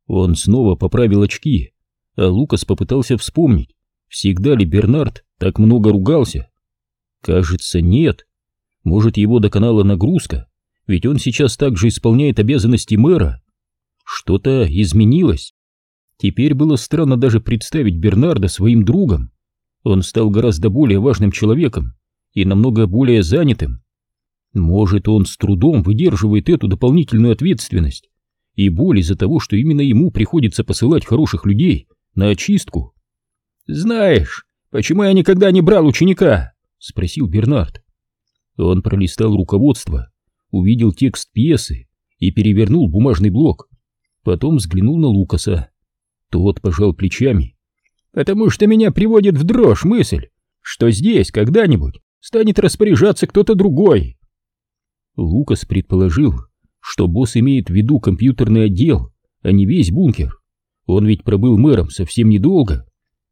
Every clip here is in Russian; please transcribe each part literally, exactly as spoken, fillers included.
Он снова поправил очки, а Лукас попытался вспомнить, всегда ли Бернард так много ругался. Кажется, нет. Может, его доконала нагрузка, ведь он сейчас также исполняет обязанности мэра. Что-то изменилось. Теперь было странно даже представить Бернарда своим другом. Он стал гораздо более важным человеком и намного более занятым. Может, он с трудом выдерживает эту дополнительную ответственность и боль из-за того, что именно ему приходится посылать хороших людей на очистку. «Знаешь, почему я никогда не брал ученика?» — спросил Бернард. Он пролистал руководство, увидел текст пьесы и перевернул бумажный блок. Потом взглянул на Лукаса. Тот пожал плечами. «Потому что меня приводит в дрожь мысль, что здесь когда-нибудь станет распоряжаться кто-то другой». Лукас предположил, что босс имеет в виду компьютерный отдел, а не весь бункер. Он ведь пробыл мэром совсем недолго.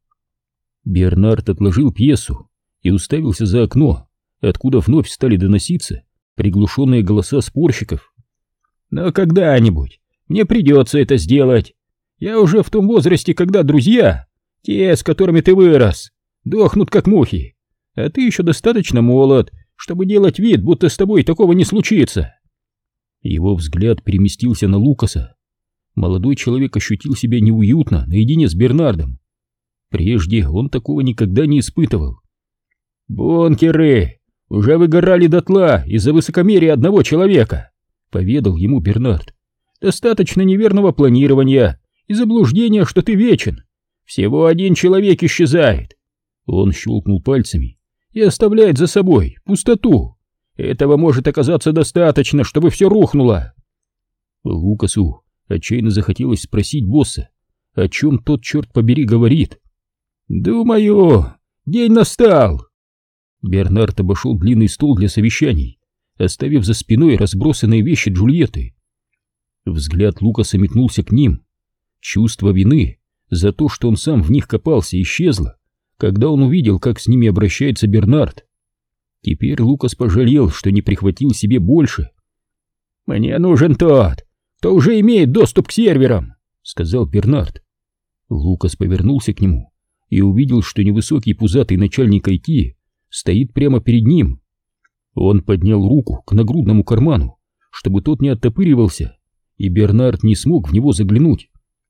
Бернард отложил пьесу и уставился за окно, откуда вновь стали доноситься приглушенные голоса спорщиков. «Но когда-нибудь мне придется это сделать. Я уже в том возрасте, когда друзья, те, с которыми ты вырос, дохнут как мухи, а ты еще достаточно молод, чтобы делать вид, будто с тобой такого не случится». Его взгляд переместился на Лукаса. Молодой человек ощутил себя неуютно наедине с Бернардом. Прежде он такого никогда не испытывал. «Бункеры уже выгорали дотла из-за высокомерия одного человека», — поведал ему Бернард. «Достаточно неверного планирования и заблуждения, что ты вечен. Всего один человек исчезает». Он щелкнул пальцами и оставляет за собой пустоту. Этого может оказаться достаточно, чтобы все рухнуло. Лукасу отчаянно захотелось спросить босса, о чем тот, черт побери, говорит. «Думаю, день настал». Бернард обошел длинный стол для совещаний, оставив за спиной разбросанные вещи Джульетты. Взгляд Лукаса метнулся к ним. Чувство вины за то, что он сам в них копался, исчезло, когда он увидел, как с ними обращается Бернард. Теперь Лукас пожалел, что не прихватил себе больше. «Мне нужен тот, кто уже имеет доступ к серверам», — сказал Бернард. Лукас повернулся к нему и увидел, что невысокий пузатый начальник ай ти стоит прямо перед ним. Он поднял руку к нагрудному карману, чтобы тот не оттопыривался, и Бернард не смог в него заглянуть.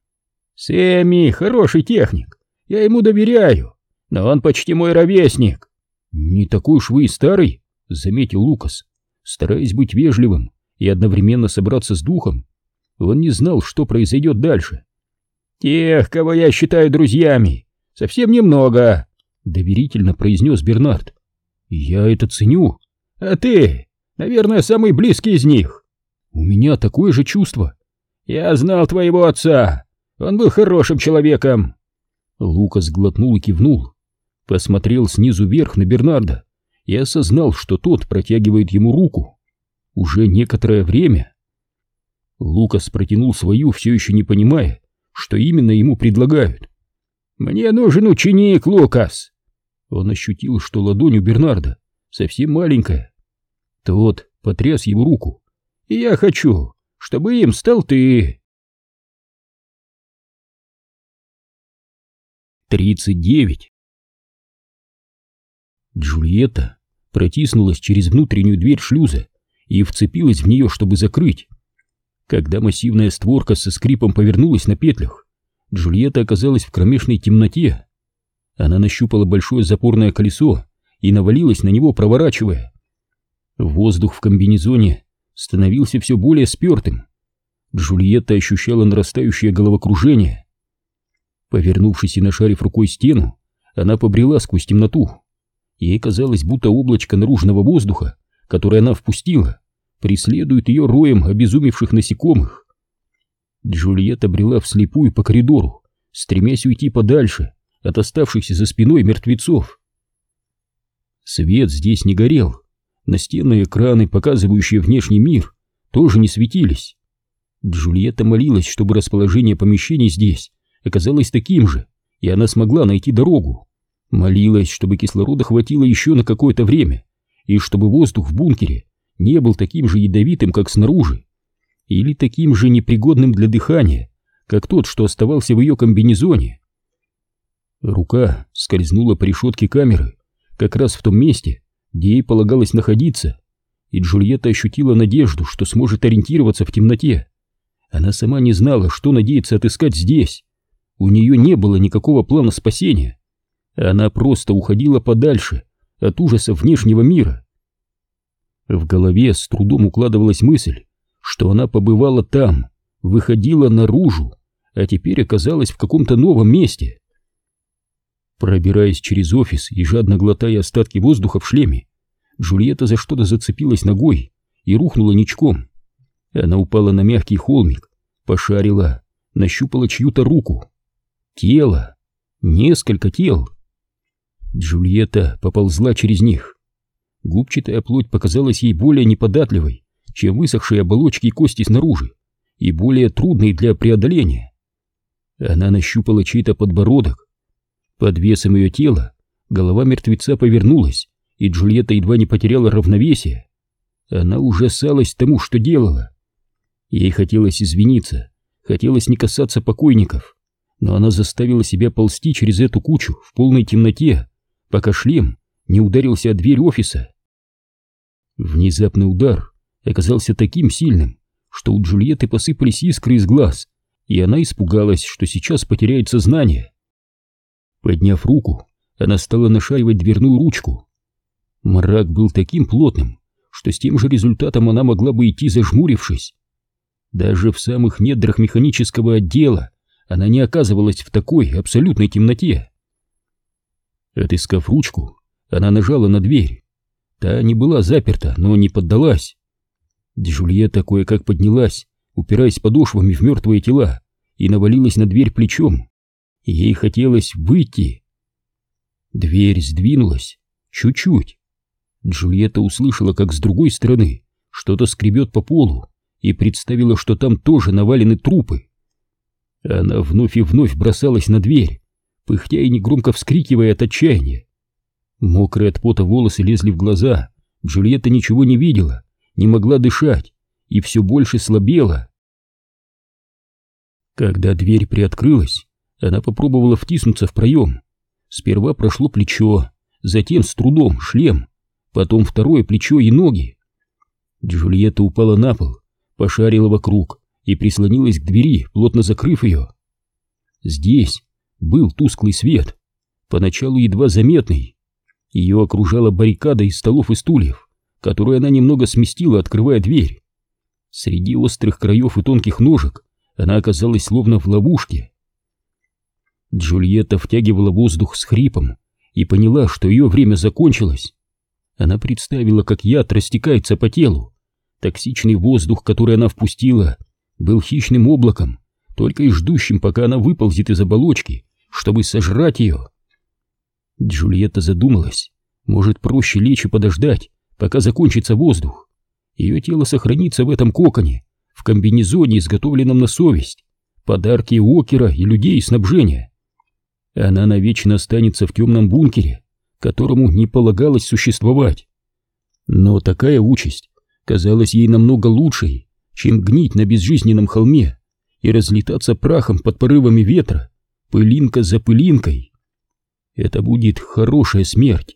«Сэмми хороший техник, я ему доверяю, но он почти мой ровесник». «Не такой уж вы и старый», — заметил Лукас, стараясь быть вежливым и одновременно собраться с духом. Он не знал, что произойдет дальше. «Тех, кого я считаю друзьями, совсем немного», — доверительно произнес Бернард. «Я это ценю. А ты, наверное, самый близкий из них». «У меня такое же чувство». «Я знал твоего отца. Он был хорошим человеком». Лукас глотнул и кивнул. Посмотрел снизу вверх на Бернарда и осознал, что тот протягивает ему руку. Уже некоторое время. Лукас протянул свою, все еще не понимая, что именно ему предлагают. «Мне нужен ученик, Лукас!» Он ощутил, что ладонь у Бернарда совсем маленькая. Тот потряс его руку. «И я хочу, чтобы им стал ты!» тридцать девять. Джульетта протиснулась через внутреннюю дверь шлюза и вцепилась в нее, чтобы закрыть. Когда массивная створка со скрипом повернулась на петлях, Джульетта оказалась в кромешной темноте. Она нащупала большое запорное колесо и навалилась на него, проворачивая. Воздух в комбинезоне становился все более спертым. Джульетта ощущала нарастающее головокружение. Повернувшись и нашарив рукой стену, она побрела сквозь темноту. Ей казалось, будто облачко наружного воздуха, которое она впустила, преследует ее роем обезумевших насекомых. Джульетта брела вслепую по коридору, стремясь уйти подальше от оставшихся за спиной мертвецов. Свет здесь не горел, настенные экраны, показывающие внешний мир, тоже не светились. Джульетта молилась, чтобы расположение помещений здесь оказалось таким же, и она смогла найти дорогу. Молилась, чтобы кислорода хватило еще на какое-то время, и чтобы воздух в бункере не был таким же ядовитым, как снаружи, или таким же непригодным для дыхания, как тот, что оставался в ее комбинезоне. Рука скользнула по решетке камеры, как раз в том месте, где ей полагалось находиться, и Джульетта ощутила надежду, что сможет ориентироваться в темноте. Она сама не знала, что надеется отыскать здесь. У нее не было никакого плана спасения. Она просто уходила подальше от ужаса внешнего мира. В голове с трудом укладывалась мысль, что она побывала там, выходила наружу, а теперь оказалась в каком-то новом месте. Пробираясь через офис и жадно глотая остатки воздуха в шлеме, Джульетта за что-то зацепилась ногой и рухнула ничком. Она упала на мягкий холмик, пошарила, нащупала чью-то руку. Тело. Несколько тел. Джульетта поползла через них. Губчатая плоть показалась ей более неподатливой, чем высохшие оболочки и кости снаружи, и более трудной для преодоления. Она нащупала чей-то подбородок. Под весом ее тела голова мертвеца повернулась, и Джульетта едва не потеряла равновесие. Она ужасалась тому, что делала. Ей хотелось извиниться, хотелось не касаться покойников, но она заставила себя ползти через эту кучу в полной темноте, пока шлем не ударился о дверь офиса. Внезапный удар оказался таким сильным, что у Джульетты посыпались искры из глаз, и она испугалась, что сейчас потеряет сознание. Подняв руку, она стала нашаривать дверную ручку. Мрак был таким плотным, что с тем же результатом она могла бы идти, зажмурившись. Даже в самых недрах механического отдела она не оказывалась в такой абсолютной темноте. Отыскав ручку, она нажала на дверь. Та не была заперта, но не поддалась. Джульетта кое-как поднялась, упираясь подошвами в мертвые тела, и навалилась на дверь плечом. Ей хотелось выйти. Дверь сдвинулась чуть-чуть. Джульетта услышала, как с другой стороны что-то скребет по полу, и представила, что там тоже навалены трупы. Она вновь и вновь бросалась на дверь, пыхтя и негромко вскрикивая от отчаяния. Мокрые от пота волосы лезли в глаза, Джульетта ничего не видела, не могла дышать и все больше слабела. Когда дверь приоткрылась, она попробовала втиснуться в проем. Сперва прошло плечо, затем с трудом шлем, потом второе плечо и ноги. Джульетта упала на пол, пошарила вокруг и прислонилась к двери, плотно закрыв ее. Здесь был тусклый свет, поначалу едва заметный. Ее окружала баррикада из столов и стульев, которую она немного сместила, открывая дверь. Среди острых краев и тонких ножек она оказалась словно в ловушке. Джульетта втягивала воздух с хрипом и поняла, что ее время закончилось. Она представила, как яд растекается по телу. Токсичный воздух, который она впустила, был хищным облаком, только и ждущим, пока она выползет из оболочки, чтобы сожрать ее. Джульетта задумалась, может, проще лечь и подождать, пока закончится воздух. Ее тело сохранится в этом коконе, в комбинезоне, изготовленном на совесть, подарки Уокера и людей снабжения. Она навечно останется в темном бункере, которому не полагалось существовать. Но такая участь казалась ей намного лучшей, чем гнить на безжизненном холме и разлетаться прахом под порывами ветра, пылинка за пылинкой. Это будет хорошая смерть.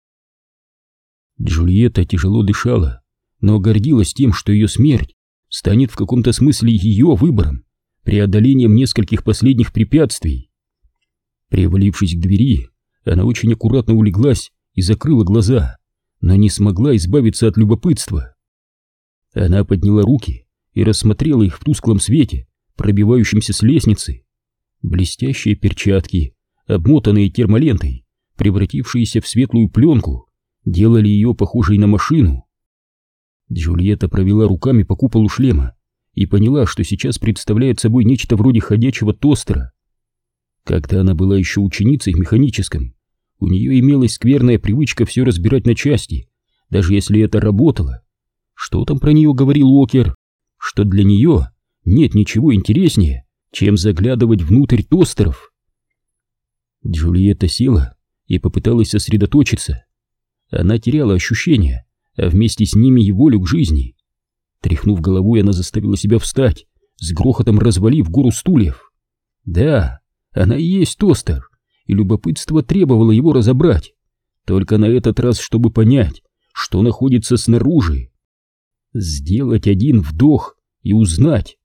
Джульетта тяжело дышала, но гордилась тем, что ее смерть станет в каком-то смысле ее выбором, преодолением нескольких последних препятствий. Привалившись к двери, она очень аккуратно улеглась и закрыла глаза, но не смогла избавиться от любопытства. Она подняла руки и рассмотрела их в тусклом свете, пробивающемся с лестницы. Блестящие перчатки, обмотанные термолентой, превратившиеся в светлую пленку, делали ее похожей на машину. Джульетта провела руками по куполу шлема и поняла, что сейчас представляет собой нечто вроде ходячего тостера. Когда она была еще ученицей в механическом, у нее имелась скверная привычка все разбирать на части, даже если это работало. Что там про нее говорил Уокер? Что для нее нет ничего интереснее, чем заглядывать внутрь тостеров. Джульетта села и попыталась сосредоточиться. Она теряла ощущения, а вместе с ними и волю к жизни. Тряхнув головой, она заставила себя встать, с грохотом развалив гору стульев. Да, она и есть тостер, и любопытство требовало его разобрать, только на этот раз, чтобы понять, что находится снаружи. Сделать один вдох и узнать.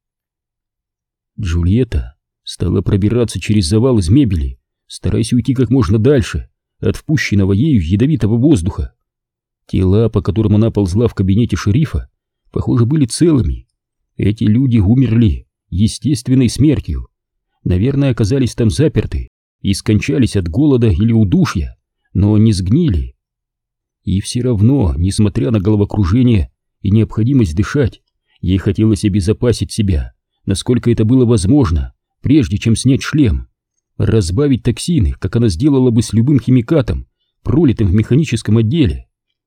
Джульетта стала пробираться через завал из мебели, стараясь уйти как можно дальше от впущенного ею ядовитого воздуха. Тела, по которым она ползла в кабинете шерифа, похоже, были целыми. Эти люди умерли естественной смертью. Наверное, оказались там заперты и скончались от голода или удушья, но не сгнили. И все равно, несмотря на головокружение и необходимость дышать, ей хотелось обезопасить себя, насколько это было возможно, прежде чем снять шлем, разбавить токсины, как она сделала бы с любым химикатом, пролитым в механическом отделе.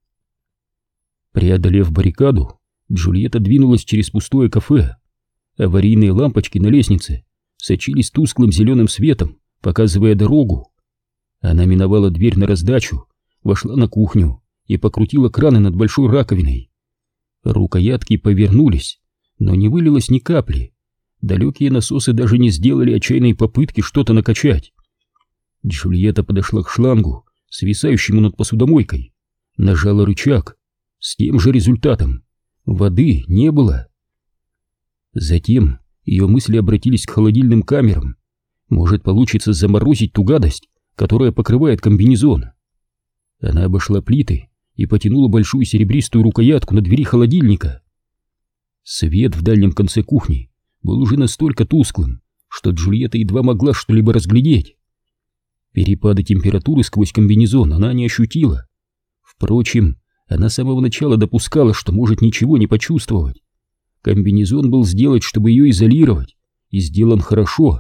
Преодолев баррикаду, Джульетта двинулась через пустое кафе. Аварийные лампочки на лестнице сочились тусклым зеленым светом, показывая дорогу. Она миновала дверь на раздачу, вошла на кухню и покрутила краны над большой раковиной. Рукоятки повернулись, но не вылилось ни капли. Далекие насосы даже не сделали отчаянной попытки что-то накачать. Джульетта подошла к шлангу, свисающему над посудомойкой, нажала рычаг. С тем же результатом. Воды не было. Затем ее мысли обратились к холодильным камерам. Может, получится заморозить ту гадость, которая покрывает комбинезон. Она обошла плиты и потянула большую серебристую рукоятку на двери холодильника. Свет в дальнем конце кухни был уже настолько тусклым, что Джульетта едва могла что-либо разглядеть. Перепады температуры сквозь комбинезон она не ощутила. Впрочем, она с самого начала допускала, что может ничего не почувствовать. Комбинезон был сделан, чтобы ее изолировать, и сделан хорошо.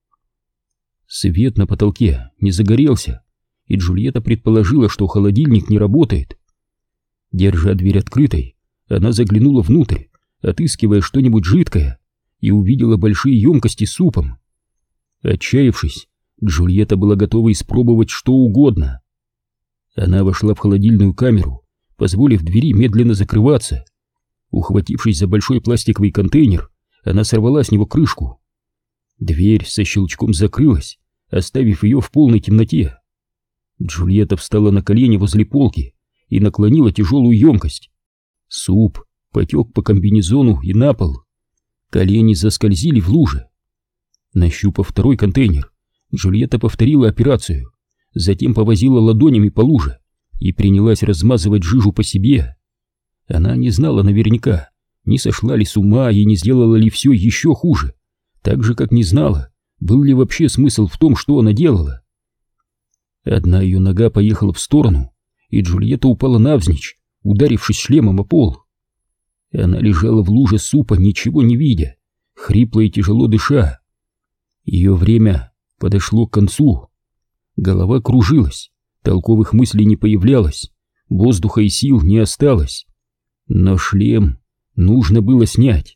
Свет на потолке не загорелся, и Джульетта предположила, что холодильник не работает. Держа дверь открытой, она заглянула внутрь, отыскивая что-нибудь жидкое, и увидела большие емкости с супом. Отчаявшись, Джульетта была готова испробовать что угодно. Она вошла в холодильную камеру, позволив двери медленно закрываться. Ухватившись за большой пластиковый контейнер, она сорвала с него крышку. Дверь со щелчком закрылась, оставив ее в полной темноте. Джульетта встала на колени возле полки и наклонила тяжелую емкость. Суп потек по комбинезону и на пол. Колени заскользили в луже. Нащупав второй контейнер, Джульетта повторила операцию, затем повозила ладонями по луже и принялась размазывать жижу по себе. Она не знала наверняка, не сошла ли с ума и не сделала ли все еще хуже, так же, как не знала, был ли вообще смысл в том, что она делала. Одна ее нога поехала в сторону, и Джульетта упала навзничь, ударившись шлемом о пол. Она лежала в луже супа, ничего не видя, хрипло и тяжело дыша. Ее время подошло к концу. Голова кружилась, толковых мыслей не появлялось, воздуха и сил не осталось. Но шлем нужно было снять.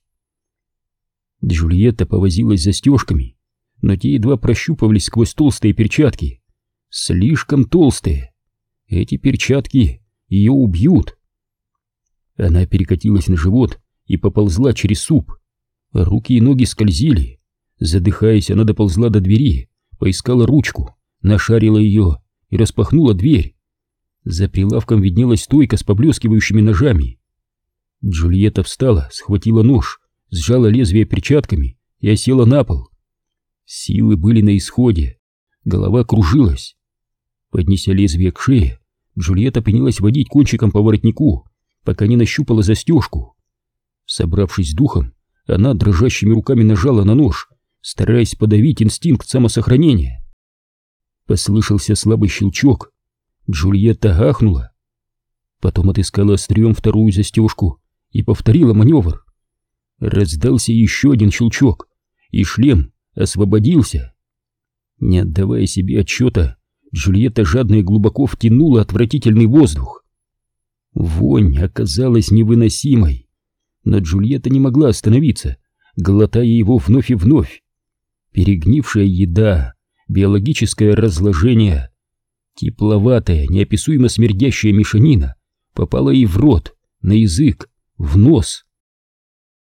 Джульетта повозилась застежками, но те едва прощупывались сквозь толстые перчатки. Слишком толстые. Эти перчатки ее убьют. Она перекатилась на живот и поползла через суп. Руки и ноги скользили. Задыхаясь, она доползла до двери, поискала ручку, нашарила ее и распахнула дверь. За прилавком виднелась стойка с поблескивающими ножами. Джульетта встала, схватила нож, сжала лезвие перчатками и осела на пол. Силы были на исходе, голова кружилась. Поднеся лезвие к шее, Джульетта принялась водить кончиком по воротнику, пока не нащупала застежку. Собравшись с духом, она дрожащими руками нажала на нож, стараясь подавить инстинкт самосохранения. Послышался слабый щелчок. Джульетта ахнула. Потом отыскала острием вторую застежку и повторила маневр. Раздался еще один щелчок, и шлем освободился. Не отдавая себе отчета, Джульетта жадно и глубоко втянула отвратительный воздух. Вонь оказалась невыносимой, но Джульетта не могла остановиться, глотая его вновь и вновь. Перегнившая еда, биологическое разложение, тепловатая, неописуемо смердящая мешанина попала ей в рот, на язык, в нос.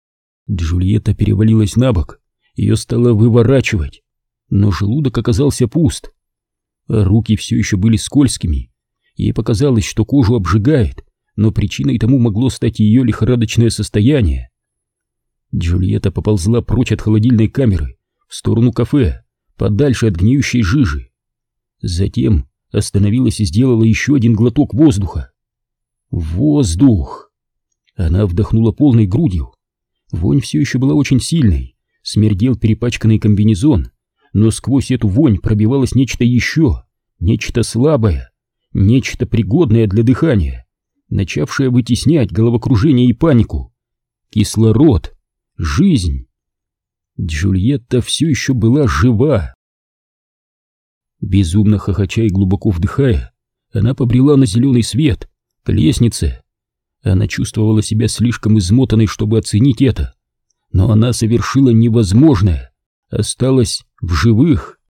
Джульетта перевалилась на бок, ее стало выворачивать, но желудок оказался пуст. А руки все еще были скользкими. Ей показалось, что кожу обжигает, но причиной тому могло стать ее лихорадочное состояние. Джульетта поползла прочь от холодильной камеры, в сторону кафе, подальше от гниющей жижи. Затем остановилась и сделала еще один глоток воздуха. Воздух! Она вдохнула полной грудью. Вонь все еще была очень сильной, смердел перепачканный комбинезон, но сквозь эту вонь пробивалось нечто еще, нечто слабое, нечто пригодное для дыхания, начавшее вытеснять головокружение и панику. Кислород, жизнь. Джульетта все еще была жива. Безумно хохоча и глубоко вдыхая, она побрела на зеленый свет, к лестнице. Она чувствовала себя слишком измотанной, чтобы оценить это, но она совершила невозможное, осталась в живых.